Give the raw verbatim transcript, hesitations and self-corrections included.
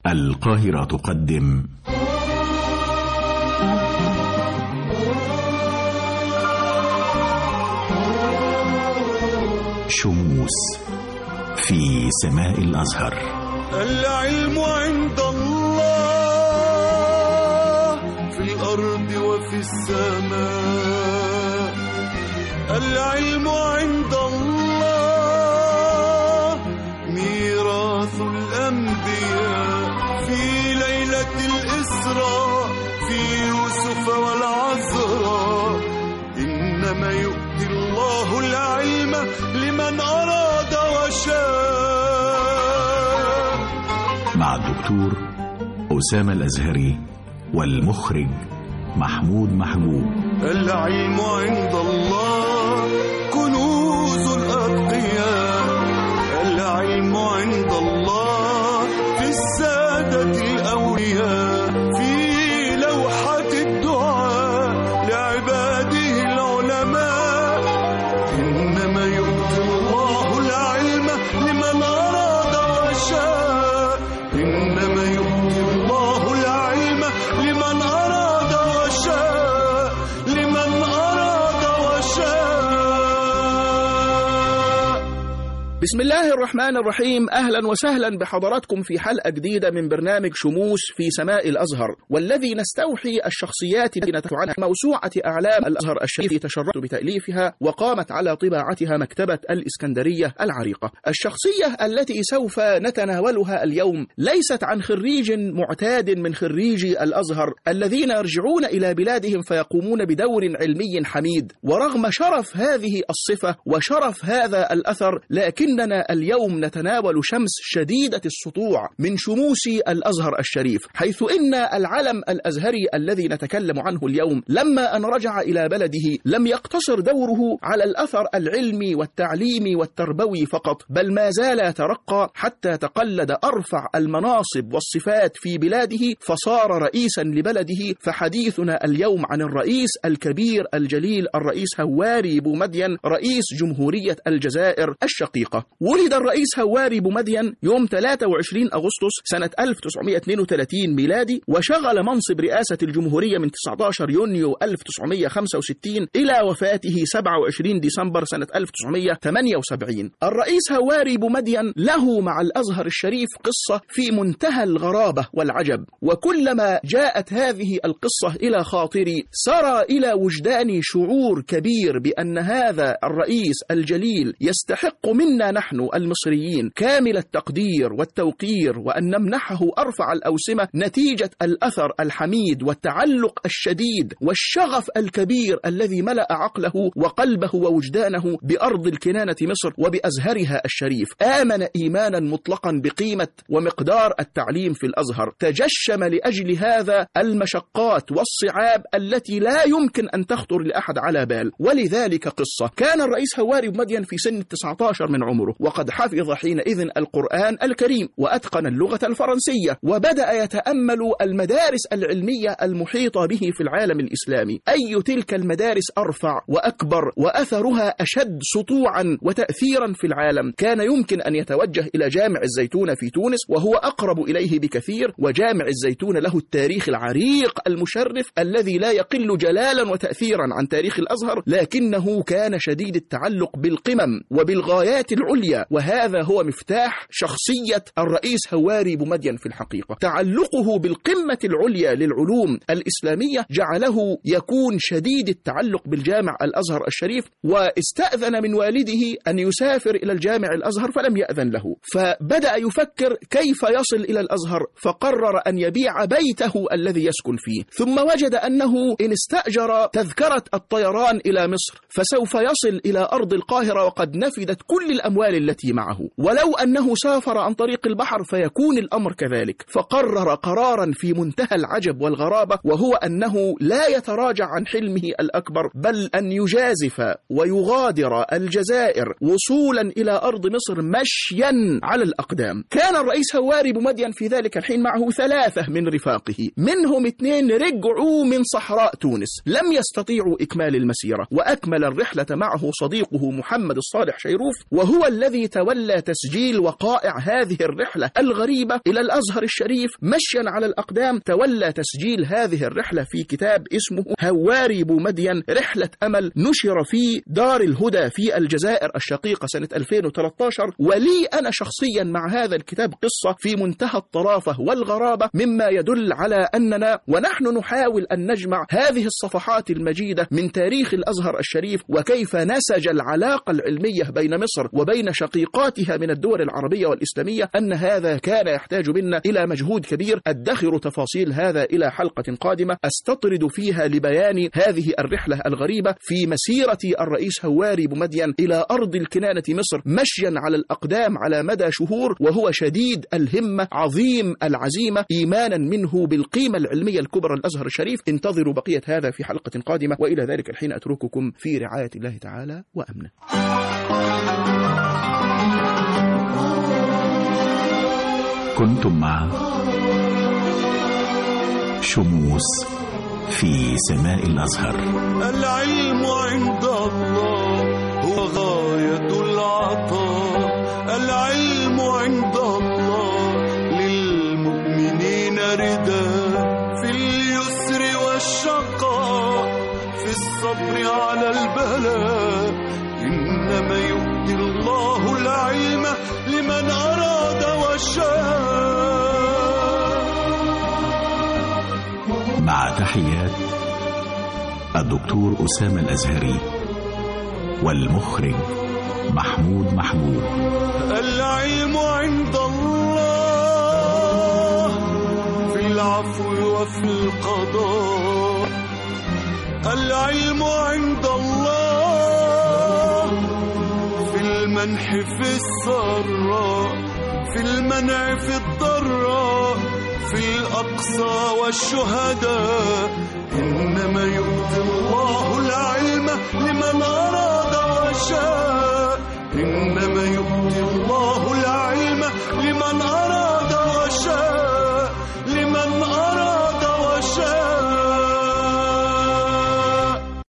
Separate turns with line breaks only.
القاهرة تقدم شموس في سماء الأزهر.
العلم عند الله في الأرض وفي السماء. العلم عند الله ميراث الأنبياء. في ليلة الإسراء في يوسف والعذراء إنما يؤتي الله العلم لمن أراد وشاء.
مع الدكتور أسامة الأزهري والمخرج محمود محجوب.
العلم عند الله كنوز الأتقياء. العلم عند الله في السادة الأولياء. في لوحة الدعاء لعباده العلماء. إنما يؤتي الله العلم لمن أراد وشاء. إنما يؤتي الله العلم لمن أراد وشاء. لمن أراد وشاء.
بسم الله الرحمن الرحيم. أهلا وسهلا بحضراتكم في حلقة جديدة من برنامج شموس في سماء الأزهر، والذي نستوحي الشخصيات التي نتحدث عنها. موسوعة أعلام الأزهر الشريف تشرفت بتأليفها وقامت على طباعتها مكتبة الإسكندرية العريقة. الشخصية التي سوف نتناولها اليوم ليست عن خريج معتاد من خريجي الأزهر الذين يرجعون إلى بلادهم فيقومون بدور علمي حميد، ورغم شرف هذه الصفة وشرف هذا الأثر لكننا اليوم نتناول شمس شديدة السطوع من شموس الأزهر الشريف، حيث إن العلم الأزهري الذي نتكلم عنه اليوم لما أن رجع إلى بلده لم يقتصر دوره على الأثر العلمي والتعليمي والتربوي فقط، بل ما زال يترقى حتى تقلد أرفع المناصب والصفات في بلاده فصار رئيسا لبلده. فحديثنا اليوم عن الرئيس الكبير الجليل الرئيس هواري بومدين رئيس جمهورية الجزائر الشقيقة. ولد الرئيس هواري بومدين يوم ثلاثة وعشرين أغسطس سنة ألف وتسعمائة واثنين وثلاثين ميلادي، وشغل منصب رئاسة الجمهورية من تسعة عشر يونيو ألف وتسعمائة وخمسة وستين إلى وفاته سبعة وعشرين ديسمبر سنة ألف وتسعمائة وثمانية وسبعين. الرئيس هواري بومدين له مع الأزهر الشريف قصة في منتهى الغرابة والعجب، وكلما جاءت هذه القصة إلى خاطري سرى إلى وجداني شعور كبير بأن هذا الرئيس الجليل يستحق منا نحن المصريين كامل التقدير والتوقير، وأن نمنحه أرفع الأوسمة نتيجة الأثر الحميد والتعلق الشديد والشغف الكبير الذي ملأ عقله وقلبه ووجدانه بأرض الكنانة مصر وبأزهرها الشريف. آمن إيمانا مطلقا بقيمة ومقدار التعليم في الأزهر، تجشم لأجل هذا المشقات والصعاب التي لا يمكن أن تخطر لأحد على بال. ولذلك قصة. كان الرئيس هواري بومدين في سن التسعة عشر من عمره، وقد حفظ حينئذ القرآن الكريم وأتقن اللغة الفرنسية، وبدأ يتأمل المدارس العلمية المحيطة به في العالم الإسلامي. أي تلك المدارس أرفع وأكبر وأثرها أشد سطوعا وتأثيرا في العالم؟ كان يمكن أن يتوجه إلى جامع الزيتون في تونس وهو أقرب إليه بكثير، وجامع الزيتون له التاريخ العريق المشرف الذي لا يقل جلالا وتأثيرا عن تاريخ الأزهر، لكنه كان شديد التعلق بالقمم وبالغايات العليا، وهذا هو مفتاح شخصية الرئيس هواري بومدين في الحقيقة. تعلقه بالقمة العليا للعلوم الإسلامية جعله يكون شديد التعلق بالجامع الأزهر الشريف، واستأذن من والده أن يسافر إلى الجامع الأزهر فلم يأذن له، فبدأ يفكر كيف يصل إلى الأزهر، فقرر أن يبيع بيته الذي يسكن فيه، ثم وجد أنه إن استأجر تذكرة الطيران إلى مصر فسوف يصل إلى أرض القاهرة وقد نفدت كل الأموال التي معه، ولو أنه سافر عن طريق البحر فيكون الأمر كذلك. فقرر قرارا في منتهى العجب والغرابة، وهو أنه لا يتراجع عن حلمه الأكبر، بل أن يجازف ويغادر الجزائر وصولا إلى أرض مصر مشيا على الأقدام. كان الرئيس هواري بومدين في ذلك الحين معه ثلاثة من رفاقه، منهم اثنين رجعوا من صحراء تونس لم يستطيعوا إكمال المسيرة، وأكمل الرحلة معه صديقه محمد الصالح شيروف، وهو الذي تولى تسجيل وقائع هذه الرحلة الغريبة إلى الأزهر الشريف مشيا على الأقدام. تولى تسجيل هذه الرحلة في كتاب اسمه هواري بومدين رحلة أمل، نشر في دار الهدى في الجزائر الشقيقة سنة ألفين وثلاثة عشر. ولي أنا شخصيا مع هذا الكتاب قصة في منتهى الطرافة والغرابة، مما يدل على أننا ونحن نحاول أن نجمع هذه الصفحات المجيدة من تاريخ الأزهر الشريف وكيف نسج العلاقة العلمية بين مصر وبين شقيقاتها من الدول العربية والإسلامية، أن هذا كان يحتاج منا إلى مجهود كبير. أدخر تفاصيل هذا إلى حلقة قادمة أستطرد فيها لبيان هذه الرحلة الغريبة في مسيرة الرئيس هواري بومدين إلى أرض الكنانة مصر مشيا على الأقدام على مدى شهور، وهو شديد الهمة عظيم العزيمة إيمانا منه بالقيمة العلمية الكبرى الأزهر الشريف. انتظروا بقية هذا في حلقة قادمة، وإلى ذلك الحين أترككم في رعاية الله تعالى وأمنه.
كنتم مع شموس في سماء الأزهر.
العلم عند الله هو غاية العطاء، العلم عند الله للمؤمنين رداء، في اليسر والشقاء، في الصبر على البلاء، إنما يؤتي الله العلم لمن أراد وشاء.
مع تحيات الدكتور أسامة الأزهري والمخرج محمود محجوب.
العلم عند الله في العفو وفي القضاء، العلم عند الله في المنح في السراء، في المنع في الضراء، في الأقصى والشهداء، إنما يؤمن